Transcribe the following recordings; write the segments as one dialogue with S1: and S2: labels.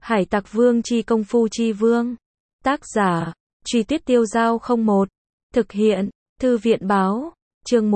S1: Hải Tặc Vương chi công phu chi vương. Tác giả, Truy Tuyết Tiêu Giao 01. Thực hiện, Thư viện báo. Chương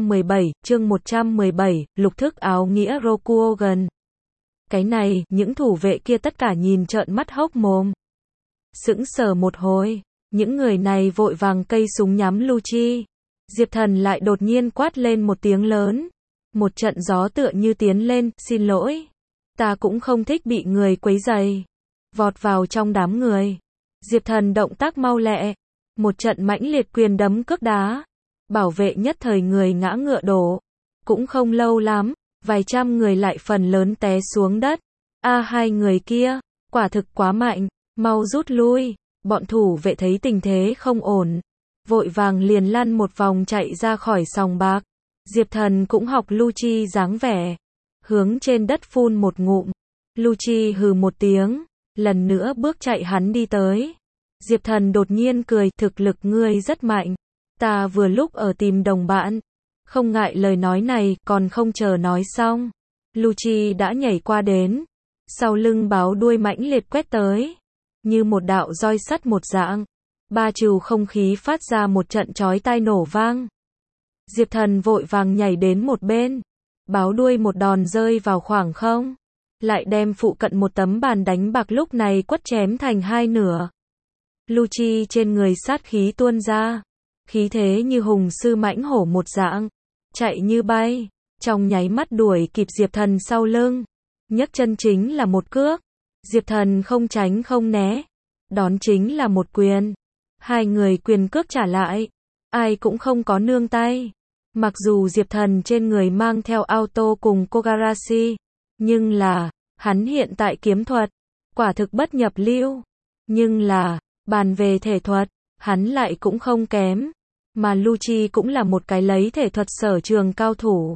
S1: 117, lục thức áo nghĩa Rokugan. Cái này, những thủ vệ kia tất cả nhìn trợn mắt hốc mồm. Sững sờ một hồi, những người này vội vàng cây súng nhắm Lucci. Diệp Thần lại đột nhiên quát lên một tiếng lớn. Một trận gió tựa như tiến lên, xin lỗi. Ta cũng không thích bị người quấy rầy. Vọt vào trong đám người. Diệp Thần động tác mau lẹ. Một trận mãnh liệt quyền đấm cước đá. Bảo vệ nhất thời người ngã ngựa đổ. Cũng không lâu lắm, vài trăm người lại phần lớn té xuống đất. Hai người kia, quả thực quá mạnh, mau rút lui. Bọn thủ vệ thấy tình thế không ổn. Vội vàng liền lăn một vòng chạy ra khỏi sòng bạc. Diệp Thần cũng học Lucci dáng vẻ. Hướng trên đất phun một ngụm. Lucci hừ một tiếng. Lần nữa bước chạy hắn đi tới. Diệp Thần đột nhiên cười, thực lực ngươi rất mạnh. Ta vừa lúc ở tìm đồng bạn. Không ngại lời nói này, còn không chờ nói xong. Lucci đã nhảy qua đến. Sau lưng báo đuôi mãnh liệt quét tới. Như một đạo roi sắt một dạng. Ba trừ không khí phát ra một trận chói tai nổ vang. Diệp Thần vội vàng nhảy đến một bên. Báo đuôi một đòn rơi vào khoảng không. Lại đem phụ cận một tấm bàn đánh bạc lúc này quất chém thành hai nửa. Lucci trên người sát khí tuôn ra. Khí thế như hùng sư mãnh hổ một dạng. Chạy như bay. Trong nháy mắt đuổi kịp Diệp Thần sau lưng. Nhấc chân chính là một cước. Diệp Thần không tránh không né. Đón chính là một quyền. Hai người quyền cước trả lại. Ai cũng không có nương tay. Mặc dù Diệp Thần trên người mang theo auto cùng Kogarashi. Nhưng là, hắn hiện tại kiếm thuật. Quả thực bất nhập lưu. Nhưng là, bàn về thể thuật, hắn lại cũng không kém. Mà Lucci cũng là một cái lấy thể thuật sở trường cao thủ.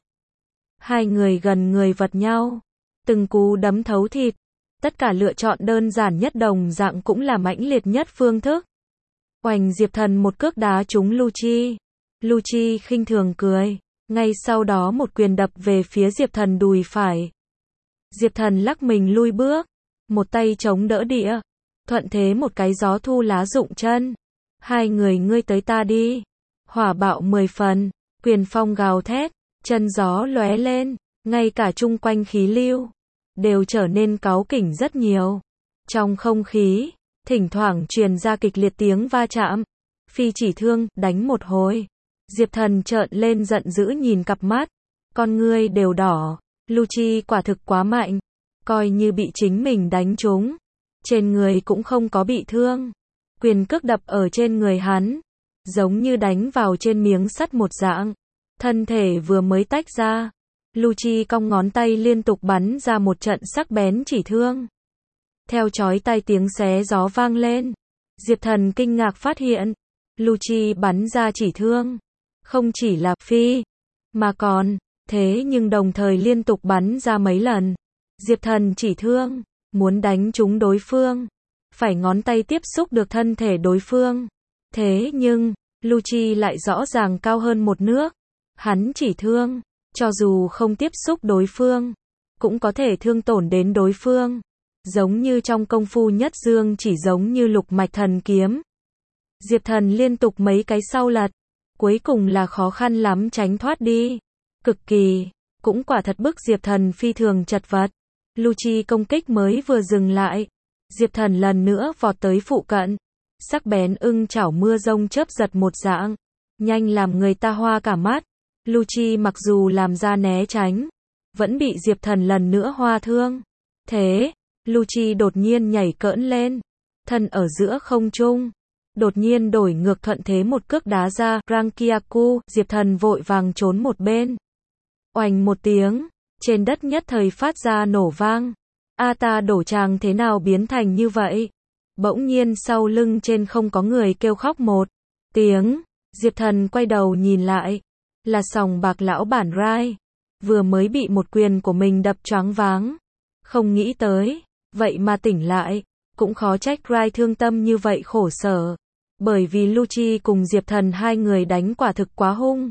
S1: Hai người gần người vật nhau. Từng cú đấm thấu thịt. Tất cả lựa chọn đơn giản nhất đồng dạng cũng là mãnh liệt nhất phương thức. Oành, Diệp Thần một cước đá trúng Lucci. Lucci khinh thường cười. Ngay sau đó một quyền đập về phía Diệp Thần đùi phải. Diệp Thần lắc mình lui bước. Một tay chống đỡ địa. Thuận thế một cái gió thu lá rụng chân. Hai người ngươi tới ta đi. Hỏa bạo 10 phần. Quyền phong gào thét. Chân gió lóe lên. Ngay cả chung quanh khí lưu. Đều trở nên cáu kỉnh rất nhiều. Trong không khí. Thỉnh thoảng truyền ra kịch liệt tiếng va chạm. Phi chỉ thương, đánh một hồi. Diệp Thần trợn lên giận dữ nhìn cặp mắt. Con ngươi đều đỏ. Lucci quả thực quá mạnh. Coi như bị chính mình đánh trúng. Trên người cũng không có bị thương. Quyền cước đập ở trên người hắn. Giống như đánh vào trên miếng sắt một dạng. Thân thể vừa mới tách ra. Lucci cong ngón tay liên tục bắn ra một trận sắc bén chỉ thương. Theo chói tai tiếng xé gió vang lên. Diệp Thần kinh ngạc phát hiện. Lucci bắn ra chỉ thương. Không chỉ là phi. Mà còn. Thế nhưng đồng thời liên tục bắn ra mấy lần. Diệp Thần chỉ thương. Muốn đánh trúng đối phương. Phải ngón tay tiếp xúc được thân thể đối phương. Thế nhưng. Lucci lại rõ ràng cao hơn một nước. Hắn chỉ thương. Cho dù không tiếp xúc đối phương. Cũng có thể thương tổn đến đối phương. Giống như trong công phu nhất dương chỉ giống như lục mạch thần kiếm. Diệp Thần liên tục mấy cái sau lật. Cuối cùng là khó khăn lắm tránh thoát đi. Cực kỳ. Cũng quả thật bức Diệp Thần phi thường chật vật. Lucci công kích mới vừa dừng lại. Diệp Thần lần nữa vọt tới phụ cận. Sắc bén ưng chảo mưa rông chớp giật một dạng. Nhanh làm người ta hoa cả mắt. Lucci mặc dù làm ra né tránh. Vẫn bị Diệp Thần lần nữa hoa thương. Thế. Lucci đột nhiên nhảy cỡn lên. Thân ở giữa không trung. Đột nhiên đổi ngược thuận thế một cước đá ra. Rankyaku. Diệp Thần vội vàng trốn một bên. Oành một tiếng. Trên đất nhất thời phát ra nổ vang. Ta đổ chàng thế nào biến thành như vậy? Bỗng nhiên sau lưng trên không có người kêu khóc một tiếng. Diệp Thần quay đầu nhìn lại. Là sòng bạc lão bản Rai. Vừa mới bị một quyền của mình đập choáng váng. Không nghĩ tới. Vậy mà tỉnh lại. Cũng khó trách Rai thương tâm như vậy khổ sở. Bởi vì Lucci cùng Diệp Thần hai người đánh quả thực quá hung.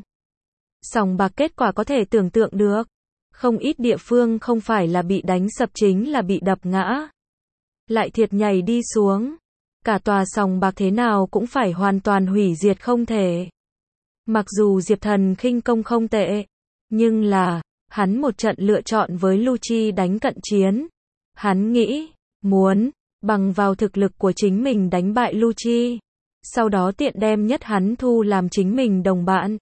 S1: Sòng bạc kết quả có thể tưởng tượng được. Không ít địa phương không phải là bị đánh sập chính là bị đập ngã. lại thiệt nhảy đi xuống. Cả tòa sòng bạc thế nào cũng phải hoàn toàn hủy diệt không thể. Mặc dù Diệp Thần khinh công không tệ, nhưng là, hắn một trận lựa chọn với Lucci đánh cận chiến. Hắn nghĩ, muốn, bằng vào thực lực của chính mình đánh bại Lucci. Sau đó tiện đem nhất hắn thu làm chính mình đồng bạn.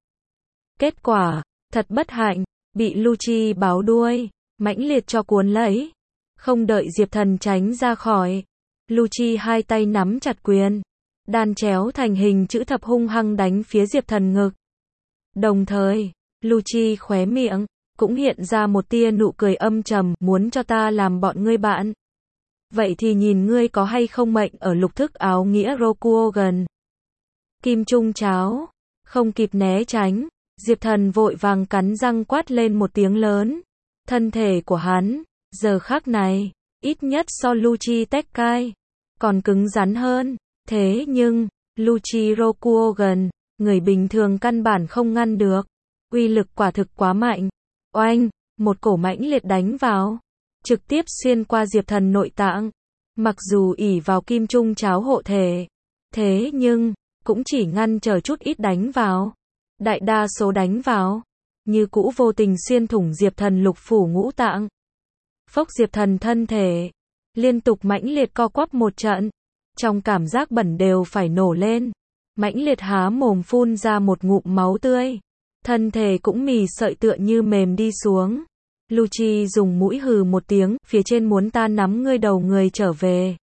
S1: Kết quả, thật bất hạnh, bị Lucci báo đuôi, mãnh liệt cho cuốn lấy. Không đợi Diệp Thần tránh ra khỏi, Lucci hai tay nắm chặt quyền, đan chéo thành hình chữ thập hung hăng đánh phía Diệp Thần ngực. Đồng thời, Lucci khóe miệng, cũng hiện ra một tia nụ cười âm trầm, muốn cho ta làm bọn ngươi bạn. Vậy thì nhìn ngươi có hay không mệnh ở lục thức áo nghĩa Rokugan. Kim Trung Cháo, không kịp né tránh, Diệp Thần vội vàng cắn răng quát lên một tiếng lớn. Thân thể của hắn, giờ khắc này, ít nhất so Lucci Tekkai, còn cứng rắn hơn. Thế nhưng, Lucci Rokugan, người bình thường căn bản không ngăn được. Uy lực quả thực quá mạnh. Oanh, một cổ mãnh liệt đánh vào, trực tiếp xuyên qua Diệp Thần nội tạng. Mặc dù ỷ vào Kim Trung Cháo hộ thể, thế nhưng, cũng chỉ ngăn trở chút ít đánh vào. Đại đa số đánh vào, như cũ vô tình xuyên thủng Diệp Thần lục phủ ngũ tạng. Phốc, Diệp Thần thân thể, liên tục mãnh liệt co quắp một trận. Trong cảm giác bẩn đều phải nổ lên. Mãnh liệt há mồm phun ra một ngụm máu tươi. Thân thể cũng mì sợi tựa như mềm đi xuống. Lucci dùng mũi hừ một tiếng, phía trên muốn ta nắm ngươi đầu người trở về.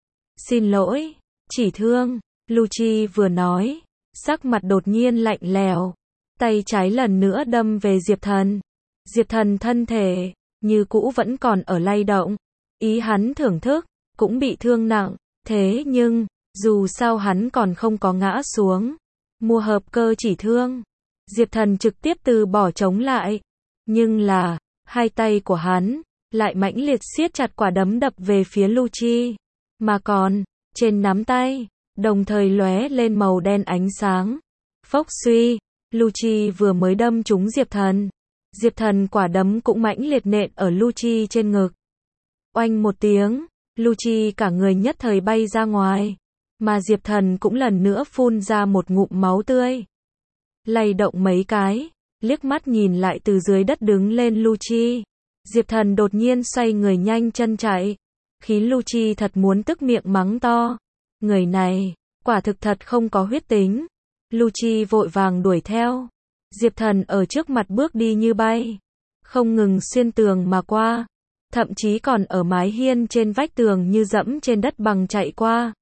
S1: Xin lỗi, chỉ thương. Lucci vừa nói, sắc mặt đột nhiên lạnh lẽo, tay trái lần nữa đâm về Diệp Thần. Diệp Thần thân thể, như cũ vẫn còn ở lay động. Ý hắn thưởng thức, cũng bị thương nặng. Thế nhưng, dù sao hắn còn không có ngã xuống. Mua hợp cơ chỉ thương. Diệp Thần trực tiếp từ bỏ chống lại. Nhưng là, hai tay của hắn, lại mãnh liệt siết chặt quả đấm đập về phía Lucci. Mà còn, trên nắm tay, đồng thời lóe lên màu đen ánh sáng. Phốc suy, Lucci vừa mới đâm trúng Diệp Thần. Diệp Thần quả đấm cũng mãnh liệt nện ở Lucci trên ngực. Oanh một tiếng, Lucci cả người nhất thời bay ra ngoài. Mà Diệp Thần cũng lần nữa phun ra một ngụm máu tươi. Lay động mấy cái, liếc mắt nhìn lại từ dưới đất đứng lên Lucci. Diệp Thần đột nhiên xoay người nhanh chân chạy. Khiến Lucci thật muốn tức miệng mắng to. Người này, quả thực thật không có huyết tính. Lucci vội vàng đuổi theo. Diệp Thần ở trước mặt bước đi như bay. Không ngừng xuyên tường mà qua. Thậm chí còn ở mái hiên trên vách tường như dẫm trên đất bằng chạy qua.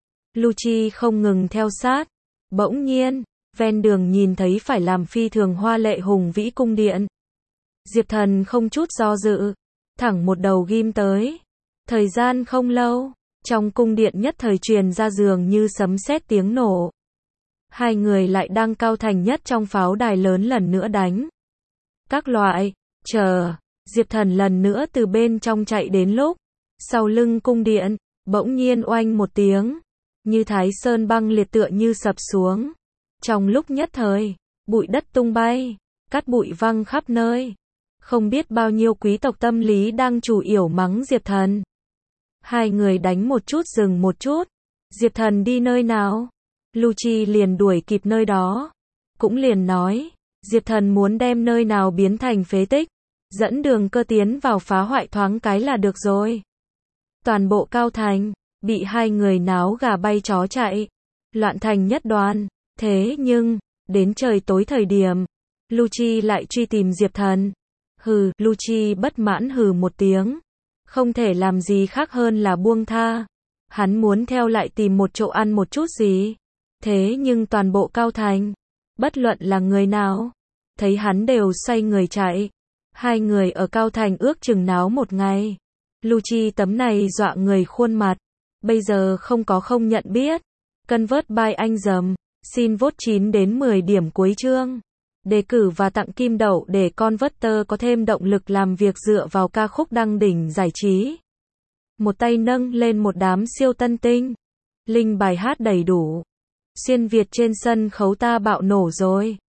S1: Lucci không ngừng theo sát. Bỗng nhiên, ven đường nhìn thấy phải làm phi thường hoa lệ hùng vĩ cung điện. Diệp Thần không chút do dự, thẳng một đầu ghim tới. Thời gian không lâu, trong cung điện nhất thời truyền ra dường như sấm sét tiếng nổ. Hai người lại đang cao thành nhất trong pháo đài lớn lần nữa đánh. Các loại, chờ, Diệp Thần lần nữa từ bên trong chạy đến lúc, sau lưng cung điện, bỗng nhiên oanh một tiếng, như Thái Sơn băng liệt tựa như sập xuống. Trong lúc nhất thời, bụi đất tung bay, cát bụi văng khắp nơi. Không biết bao nhiêu quý tộc tâm lý đang chủ yểu mắng Diệp Thần. Hai người đánh một chút dừng một chút. Diệp Thần đi nơi nào? Lucci liền đuổi kịp nơi đó. Cũng liền nói, Diệp Thần muốn đem nơi nào biến thành phế tích. Dẫn đường cơ tiến vào phá hoại thoáng cái là được rồi. Toàn bộ cao thành, bị hai người náo gà bay chó chạy. Loạn thành nhất đoàn. Thế nhưng, đến trời tối thời điểm, Lucci lại truy tìm Diệp Thần. Hừ, Lucci bất mãn hừ một tiếng. Không thể làm gì khác hơn là buông tha. Hắn muốn theo lại tìm một chỗ ăn một chút gì. Thế nhưng toàn bộ cao thành, bất luận là người nào, thấy hắn đều xoay người chạy. Hai người ở cao thành ước chừng náo một ngày. Lucci tấm này dọa người khuôn mặt. Bây giờ không có không nhận biết. Convert by anh dầm. Xin vote 9 đến 10 điểm cuối chương. Đề cử và tặng kim đậu để Converter có thêm động lực làm việc dựa vào ca khúc đăng đỉnh giải trí. Một tay nâng lên một đám siêu tân tinh. Link bài hát đầy đủ. Xuyên Việt trên sân khấu ta bạo nổ rồi.